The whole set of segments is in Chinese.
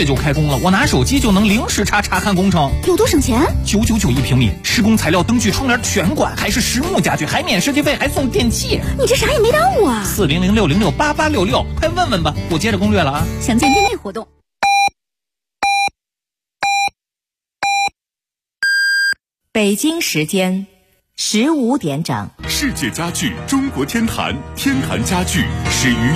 月就开工了，我拿手机就能零时查看工程。 有多省钱 ？999一平米，施工材料、灯具、窗帘全管，还是实木家具，还免设计费，还送电器。 你这啥也没耽误啊 ！4006068866，快问问吧，我接着攻略了啊。 详见店内活动。 北京时间15点整， 世界家具中国天坛，天坛家具始于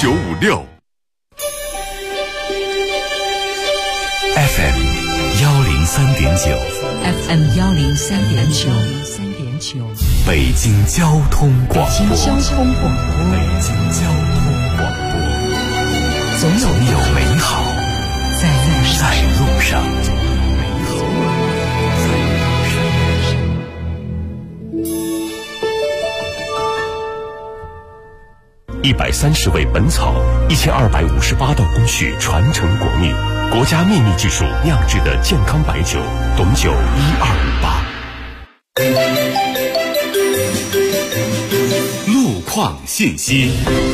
1956。FM 103.9 FM 103.9， 北京交通广播， 北京交通广播，总有美好在路上。 130味本草，1258道工序传承国秘，国家秘密技术酿制的健康白酒，董酒1258。路况信息。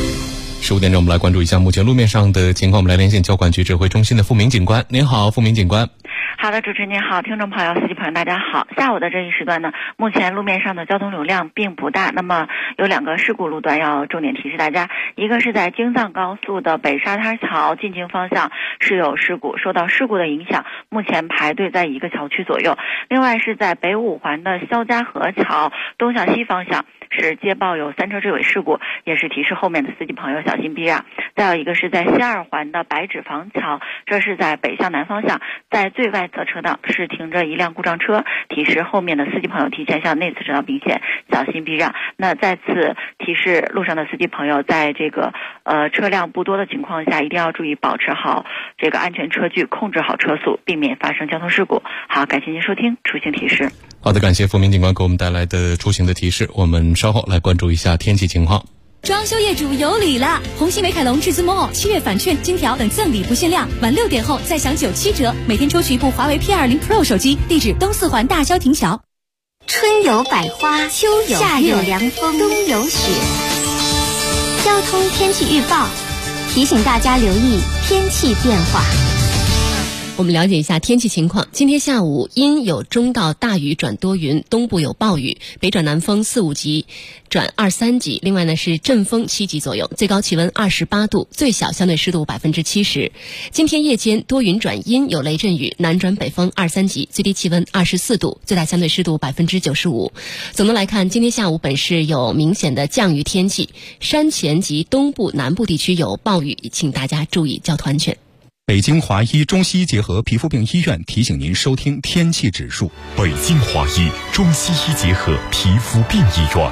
15点钟，我们来关注一下目前路面上的情况。我们来连线交管局指挥中心的付明警官。您好，付明警官。 好的，主持人您好，听众朋友、司机朋友大家好。下午的这一时段呢，目前路面上的交通流量并不大，那么有2个事故路段要重点提示大家。一个是在京藏高速的北沙滩桥进京方向是有事故，受到事故的影响，目前排队在1个桥区左右。另外是在北五环的肖家河桥东向西方向是接报有3车追尾事故，也是提示后面的司机朋友小心避让。再有一个是在西二环的白纸坊桥，这是在北向南方向，在最外侧车道是停着一辆故障车，提示后面的司机朋友提前向内侧车道并线，小心避让。那再次提示路上的司机朋友，在这个车辆不多的情况下，一定要注意保持好这个安全车距，控制好车速，避免发生交通事故。好，感谢您收听出行提示。 好的，感谢付明警官给我们带来的出行的提示。我们稍后来关注一下天气情况。 装修业主有礼了！红星美凯龙至尊 Mall 7月返券、金条等赠礼不限量，晚6点后再享97折，每天抽取一部华为 P20 Pro 手机。地址东四环大萧亭桥。 春有百花，秋有夏有凉风，冬有雪。交通天气预报提醒大家留意天气变化。 我们了解一下天气情况。今天下午阴有中到大雨转多云，东部有暴雨，北转南风4、5级转2、3级。另外呢是阵风7级左右，最高气温28度，最小相对湿度70%。今天夜间多云转阴，有雷阵雨，南转北风2、3级，最低气温24度，最大相对湿度95%。总的来看，今天下午本市有明显的降雨天气，山前及东部南部地区有暴雨，请大家注意交通安全。 北京华医中西医结合皮肤病医院提醒您收听天气指数。 北京华医中西医结合皮肤病医院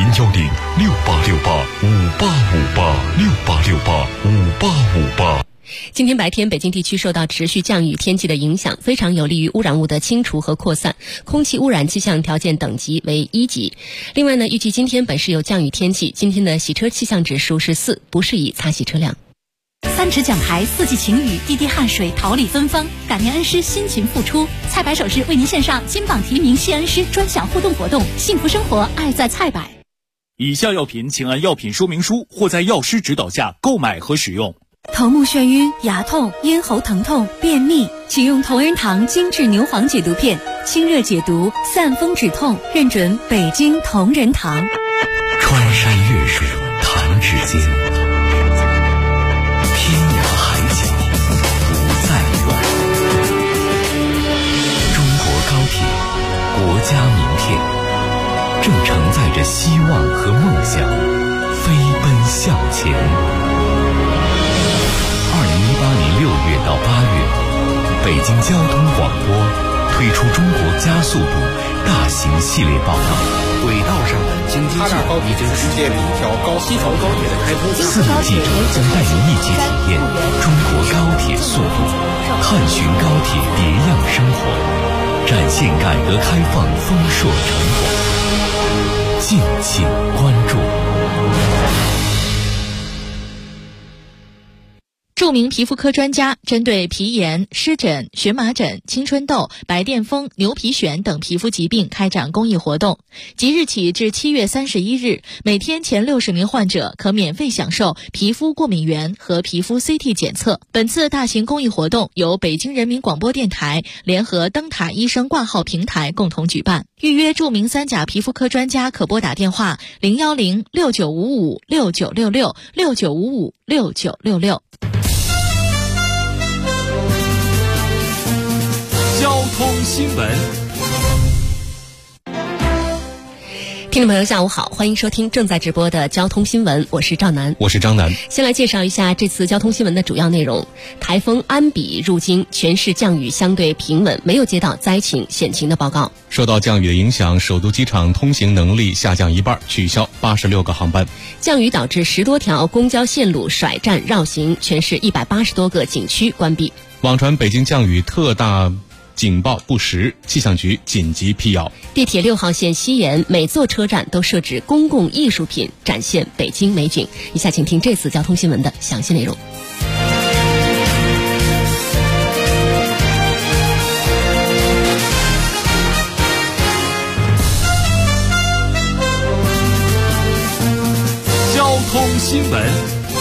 ，0106868585858，685858。 今天白天，北京地区受到持续降雨天气的影响，非常有利于污染物的清除和扩散，空气污染气象条件等级为1级。另外呢，预计今天本市有降雨天气，今天的洗车气象指数是4，不适宜擦洗车辆。 3尺讲台4季晴雨，滴滴汗水，桃李芬芳，感念恩师辛勤付出。菜百首饰为您献上金榜题名谢恩师专享互动活动，幸福生活，爱在菜百。 以下药品请按药品说明书或在药师指导下购买和使用。 头目眩晕、牙痛、咽喉疼痛、便秘，请用同仁堂精致牛黄解毒片，清热解毒，散风止痛，认准北京同仁堂。 穿山越水，弹指间，天涯海角不再远。中国高铁，国家名片，正承载着希望和梦想，飞奔向前。2018年6月到8月，北京交通广播推出中国加速度大型系列报道。 轨道上的经济性高铁是世界第一条西条高铁的开通。 4路记者将带您一起体验中国高铁速度，探寻高铁别样生活，展现改革开放丰硕成果。敬请关注。 著名皮肤科专家针对皮炎、湿疹、荨麻疹、青春痘、白癜风、牛皮癣等皮肤疾病开展公益活动。即日起至7月31日，每天前60名患者可免费享受皮肤过敏原和皮肤 CT 检测。本次大型公益活动由北京人民广播电台联合灯塔医生挂号平台共同举办。预约著名3甲皮肤科专家可拨打电话010-6955-6966 6955-6966。 交通新闻。 听众朋友下午好，欢迎收听正在直播的交通新闻，我是赵楠， 我是张楠。 先来介绍一下这次交通新闻的主要内容。台风安比入京，全市降雨相对平稳，没有接到灾情险情的报告。 受到降雨的影响，首都机场通行能力下降一半，取消86个航班。 降雨导致10多条公交线路甩站绕行，全市180多个景区关闭。 网传北京降雨特大警报不实，气象局紧急辟谣。 地铁6号线西延每座车站都设置公共艺术品，展现北京美景。以下请听这次交通新闻的详细内容。 交通新闻。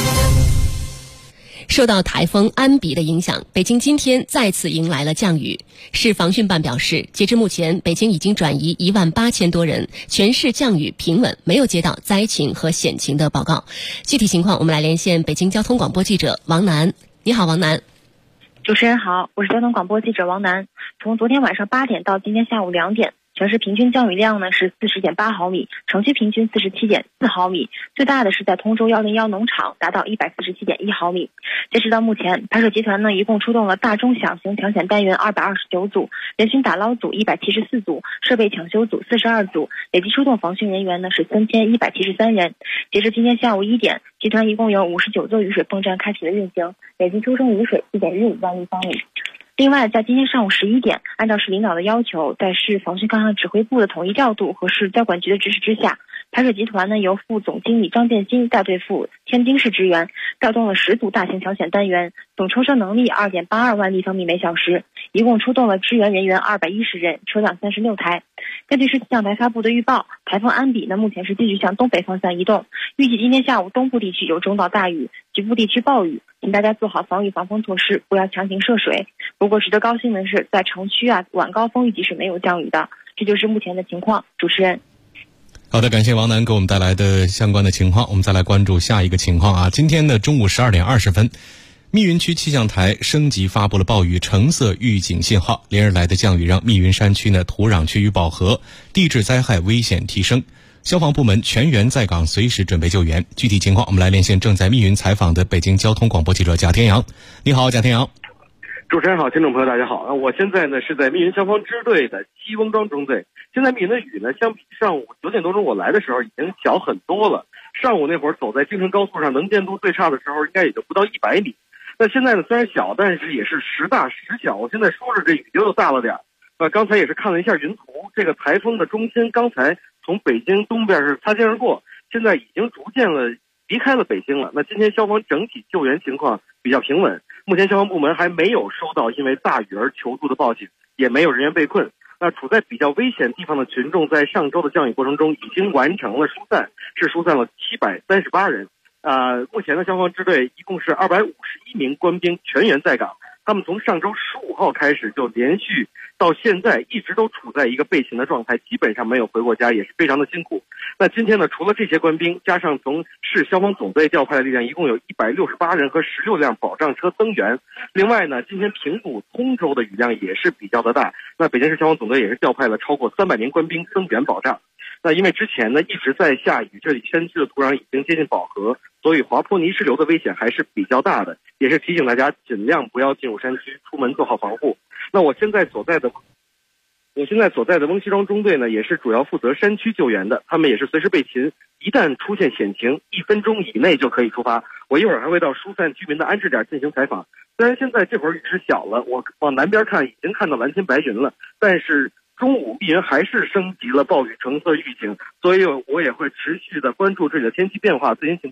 受到台风安比的影响，北京今天再次迎来了降雨。市防汛办表示，截至目前，北京已经转移18000多人，全市降雨平稳，没有接到灾情和险情的报告。具体情况，我们来连线北京交通广播记者王楠。你好，王楠。 主持人好，我是交通广播记者王楠。从昨天晚上8点到今天下午2点，全市平均降雨量呢是40.8毫米，城区平均47.4毫米，最大的是在通州101农场，达到147.1毫米。截止到目前，排水集团呢一共出动了大中小型抢险单元229组，人群打捞组174组，设备抢修组42组，累计出动防汛人员呢是3173人。截至今天下午1点，集团一共有59座雨水泵站开启了运行，累计出生雨水4.15万立方米。另外，在今天上午11点，按照市领导的要求，在市防汛抗旱指挥部的统一调度和市交管局的指使之下，排水集团呢由副总经理张建新带队赴天津市支援，调动了10组大型抢险单元，总抽车能力2.82万立方米每小时，一共出动了支援人员210人，车辆36台。根据市气象台发布的预报，台风安比呢目前是继续向东北方向移动，预计今天下午东部地区有中到大雨，局部地区暴雨，请大家做好防雨防风措施，不要强行涉水。不过值得高兴的是，在城区晚高峰预计是没有降雨的。这就是目前的情况。主持人。 好的，感谢王楠给我们带来的相关的情况。我们再来关注下一个情况啊。今天的中午12点20分，密云区气象台升级发布了暴雨橙色预警信号，连日来的降雨让密云山区土壤趋于饱和，地质灾害危险提升。消防部门全员在岗，随时准备救援。具体情况，我们来连线正在密云采访的北京交通广播记者贾天阳。你好，贾天阳。 主持人好，听众朋友大家好。我现在呢是在密云消防支队的西翁庄中队。现在密云的雨呢，相比上午9点多钟我来的时候已经小很多了。上午那会儿走在京承高速上，能见度最差的时候应该也就不到100米。那现在呢虽然小，但是也是时大时小。我现在说着这雨就又大了点。刚才也是看了一下云图，这个台风的中心刚才从北京东边是擦肩而过，现在已经逐渐离开了北京了。那今天消防整体救援情况比较平稳，目前消防部门还没有收到因为大雨而求助的报警，也没有人员被困。那处在比较危险地方的群众在上周的降雨过程中已经完成了疏散，是疏散了738人。目前的消防支队一共是251名官兵全员在岗，他们从上周15号开始就连续到现在一直都处在一个备勤的状态，基本上没有回过家，也是非常的辛苦。那今天呢，除了这些官兵，加上从市消防总队调派的力量，一共有168人和16辆保障车增援。另外呢，今天平谷、通州的雨量也是比较的大，那北京市消防总队也是调派了超过300名官兵增援保障。那因为之前呢一直在下雨，这里山区的土壤已经接近饱和，所以滑坡泥石流的危险还是比较大的，也是提醒大家尽量不要进入山区，出门做好防护。那我现在所在的翁溪庄中队呢，也是主要负责山区救援的，他们也是随时备勤，一旦出现险情，1分钟以内就可以出发。我一会儿还会到疏散居民的安置点进行采访。虽然现在这会儿雨是小了，我往南边看已经看到蓝天白云了，但是中午密云还是升级了暴雨橙色预警，所以我也会持续的关注这里的天气变化、最新情况，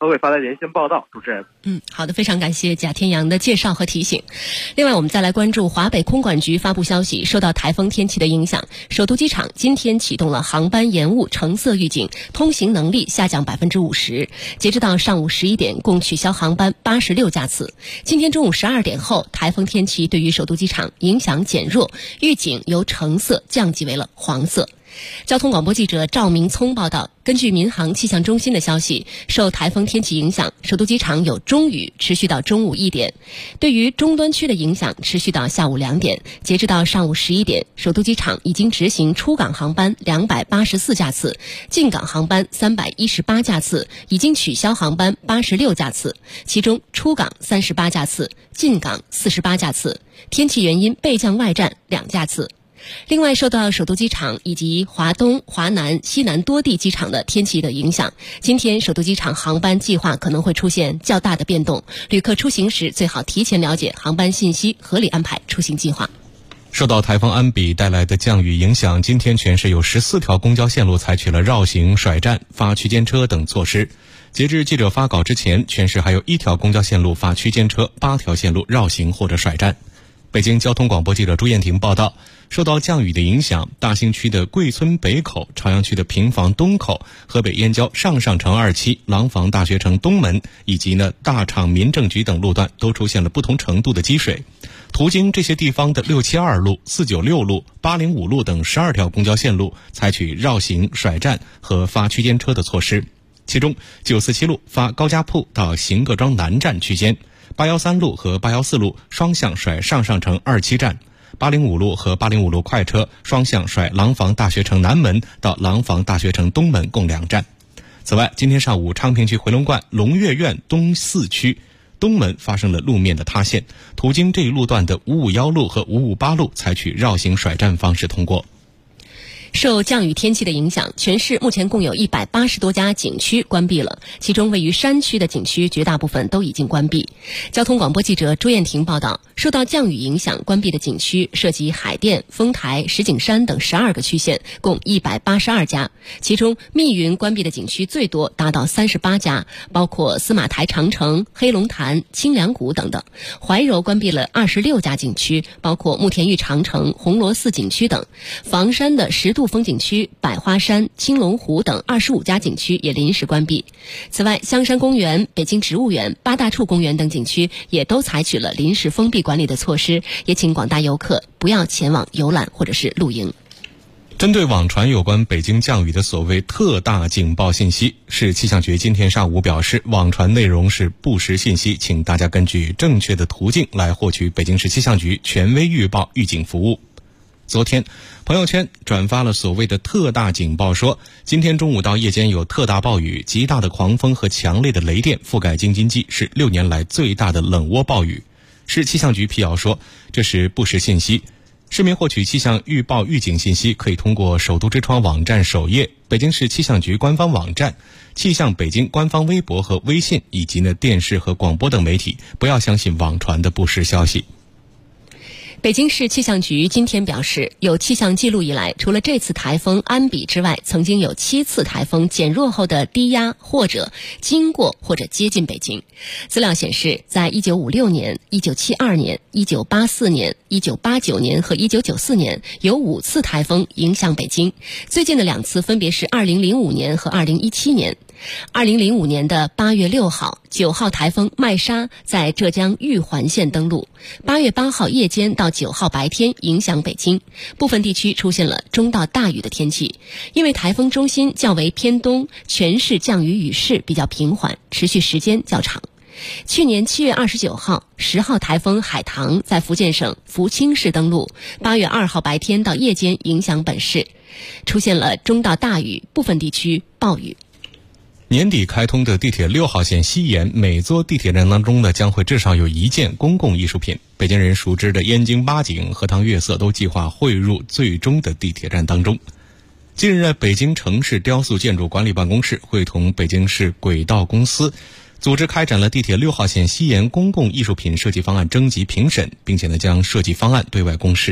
都会发来连线报道。主持人， 好的，非常感谢贾天阳的介绍和提醒。另外，我们再来关注华北空管局发布消息，受到台风天气的影响，首都机场今天启动了航班延误橙色预警，通行能力下降50%。截止到上午11点，共取消航班86架次。今天中午12点后，台风天气对于首都机场影响减弱，预警由橙色降级为了黄色。交通广播记者赵明聪报道，根据民航气象中心的消息，受台风天气影响，首都机场有中雨，持续到中午1点。对于终端区的影响，持续到下午2点。截止到上午11点，首都机场已经执行出港航班284架次，进港航班318架次，已经取消航班86架次，其中出港38架次，进港48架次，天气原因备降外站2架次。另外，受到首都机场以及华东、华南、西南多地机场的天气的影响，今天首都机场航班计划可能会出现较大的变动，旅客出行时最好提前了解航班信息，合理安排出行计划。 受到台风安比带来的降雨影响，今天全市有14条公交线路采取了绕行、甩站、发区间车等措施。截至记者发稿之前，全市还有1条公交线路发区间车，8条线路绕行或者甩站。北京交通广播记者朱艳婷报道，受到降雨的影响，大兴区的贵村北口、朝阳区的平房东口、河北燕郊上城2期、廊坊大学城东门以及大厂民政局等路段都出现了不同程度的积水。途经这些地方的672路、496路、805路等12条公交线路采取绕行、甩站和发区间车的措施。其中947路发高家铺到邢各庄南站区间，813路和814路双向甩上城2期站，805路和805路快车双向甩廊坊大学城南门到廊坊大学城东门共2站。此外，今天上午昌平区回龙观龙悦苑东4区东门发生了路面的塌陷，途经这一路段的551路和558路采取绕行甩站方式通过。 受降雨天气的影响，全市目前共有180多家景区关闭了，其中位于山区的景区绝大部分都已经关闭。交通广播记者朱艳婷报道，受到降雨影响关闭的景区涉及海淀、丰台、石景山等12个区县，共182家，其中密云关闭的景区最多，达到38家，包括司马台长城、黑龙潭、清凉谷等等。怀柔关闭了26家景区，包括慕田峪长城、红螺寺景区等。房山的10度风景区、百花山、青龙湖等25家景区也临时关闭。此外，香山公园、北京植物园、八大处公园等景区也都采取了临时封闭管理的措施，也请广大游客不要前往游览或者是露营。 针对网传有关北京降雨的所谓特大警报信息，市气象局今天上午表示，网传内容是不实信息，请大家根据正确的途径来获取北京市气象局权威预报预警服务。昨天，朋友圈转发了所谓的特大警报，说今天中午到夜间有特大暴雨、极大的狂风和强烈的雷电覆盖京津冀，是6年来最大的冷涡暴雨。市气象局辟谣说，这是不实信息。市民获取气象预报预警信息，可以通过首都之窗网站首页、北京市气象局官方网站、气象北京官方微博和微信，以及电视和广播等媒体，不要相信网传的不实消息。 北京市气象局今天表示，有气象记录以来，除了这次台风安比之外，曾经有7次台风减弱后的低压或者经过或者接近北京。资料显示，在1956年、1972年、1984年、1989年和1994年，有5次台风影响北京，最近的2次分别是2005年和2017年。2005年的8月6号，9号台风麦莎在浙江玉环县登陆，8月8号夜间到9号白天影响北京，部分地区出现了中到大雨的天气。因为台风中心较为偏东，全市降雨雨势比较平缓，持续时间较长。去年7月29号，10号台风海棠在福建省福清市登陆，8月2号白天到夜间影响本市，出现了中到大雨，部分地区暴雨。 年底开通的地铁6号线西延，每座地铁站当中将会至少有1件公共艺术品。北京人熟知的燕京八景、荷塘月色都计划汇入最终的地铁站当中。近日，北京城市雕塑建筑管理办公室会同北京市轨道公司组织开展了地铁6号线西延公共艺术品设计方案征集评审，并且将设计方案对外公示。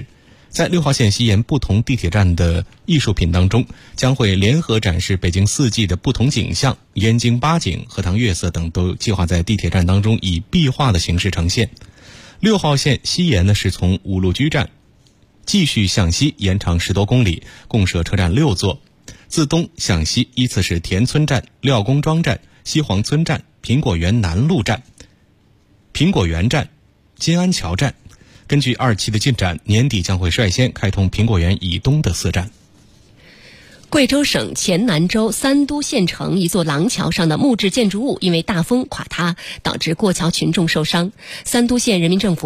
在6号线西沿不同地铁站的艺术品当中，将会联合展示北京4季的不同景象，燕京八景、荷塘月色等都计划在地铁站当中以壁画的形式呈现。6号线西沿呢是从五路居站继续向西延长10多公里，共设车站6座，自东向西依次是田村站、廖公庄站、西黄村站、苹果园南路站、苹果园站、金安桥站。根据2期的进展，年底将会率先开通苹果园以东的4站。 贵州省黔南州三都县城一座廊桥上的木质建筑物因为大风垮塌，导致过桥群众受伤。三都县人民政府